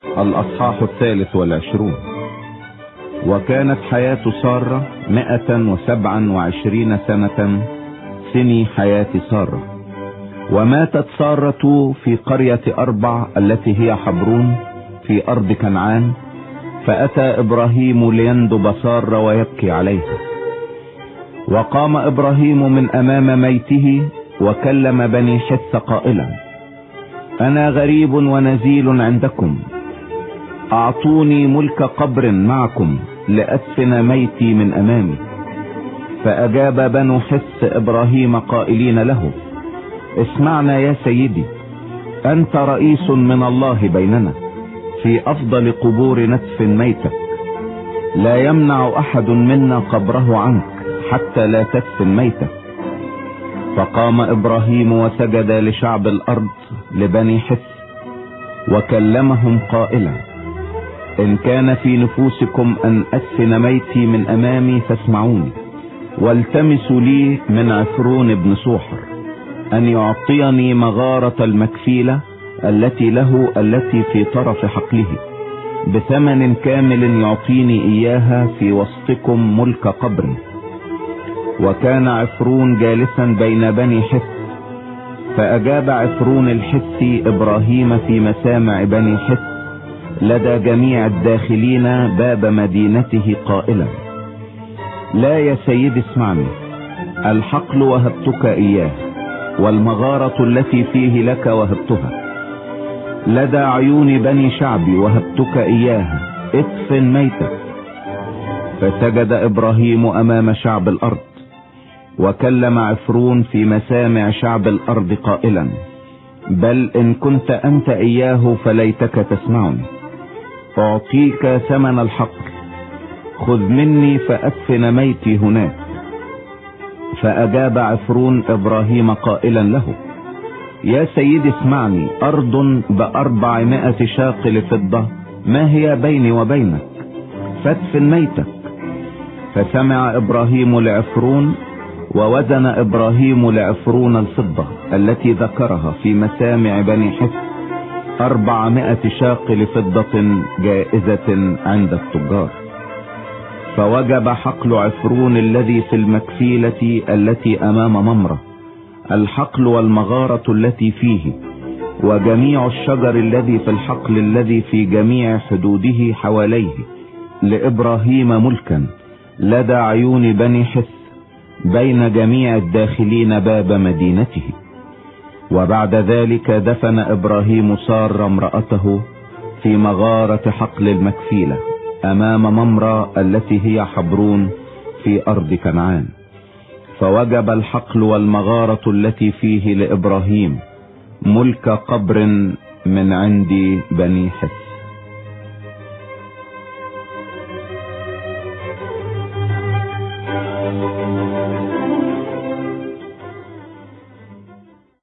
الأصحاح 23. وكانت حياة سارة 127 سنة، سني حياة سارة. وماتت سارة في قرية أربع التي هي حبرون في أرض كنعان. فأتى إبراهيم ليندب سارة ويبكي عليها. وقام إبراهيم من أمام ميته وكلم بني حث قائلا: أنا غريب ونزيل عندكم، أعطوني ملك قبر معكم لأدفن ميتي من أمامي. فأجاب بنو حث إبراهيم قائلين له: اسمعنا يا سيدي، أنت رئيس من الله بيننا، في أفضل قبور ندفن ميتك، لا يمنع أحد منا قبره عنك حتى لا تدفن ميتك. فقام إبراهيم وسجد لشعب الأرض لبني حث وكلمهم قائلا: إن كان في نفوسكم أن أدفن ميتي من أمامي فاسمعوني، والتمسوا لي من عفرون بن سوحر أن يعطيني مغارة المكفيلة التي له التي في طرف حقله بثمن كامل، يعطيني إياها في وسطكم ملك قبر. وكان عفرون جالسا بين بني حث. فأجاب عفرون الحثي إبراهيم في مسامع بني حث لدى جميع الداخلين باب مدينته قائلا: لا يا سيد اسمعني، الحقل وهبتك إياه، والمغارة التي فيه لك وهبتها، لدى عيون بني شعبي وهبتك إياها، ادفن ميتك. فسجد إبراهيم أمام شعب الأرض وكلم عفرون في مسامع شعب الأرض قائلا: بل إن كنت أنت إياه فليتك تسمعني، أعطيك ثمن الحقل، خذ مني فأدفن ميتي هناك. فأجاب عفرون إبراهيم قائلا له: يا سيدي اسمعني، أرض ب400 شاقل فضة ما هي بيني وبينك، فادفن ميتك. فسمع إبراهيم لعفرون، ووزن إبراهيم لعفرون الفضة التي ذكرها في مسامع بني حث 400 شاقل فضة جائزة عند التجار. فوجب حقل عفرون الذي في المكفيلة التي أمام ممرة، الحقل والمغارة التي فيه، وجميع الشجر الذي في الحقل الذي في جميع حدوده حواليه، لإبراهيم ملكا لدى عيون بني حث بين جميع الداخلين باب مدينته. وبعد ذلك دفن إبراهيم سارة امرأته في مغارة حقل المكفيلة أمام ممرة التي هي حبرون في أرض كنعان. فوجب الحقل والمغارة التي فيه لإبراهيم ملك قبر من عند بني حث.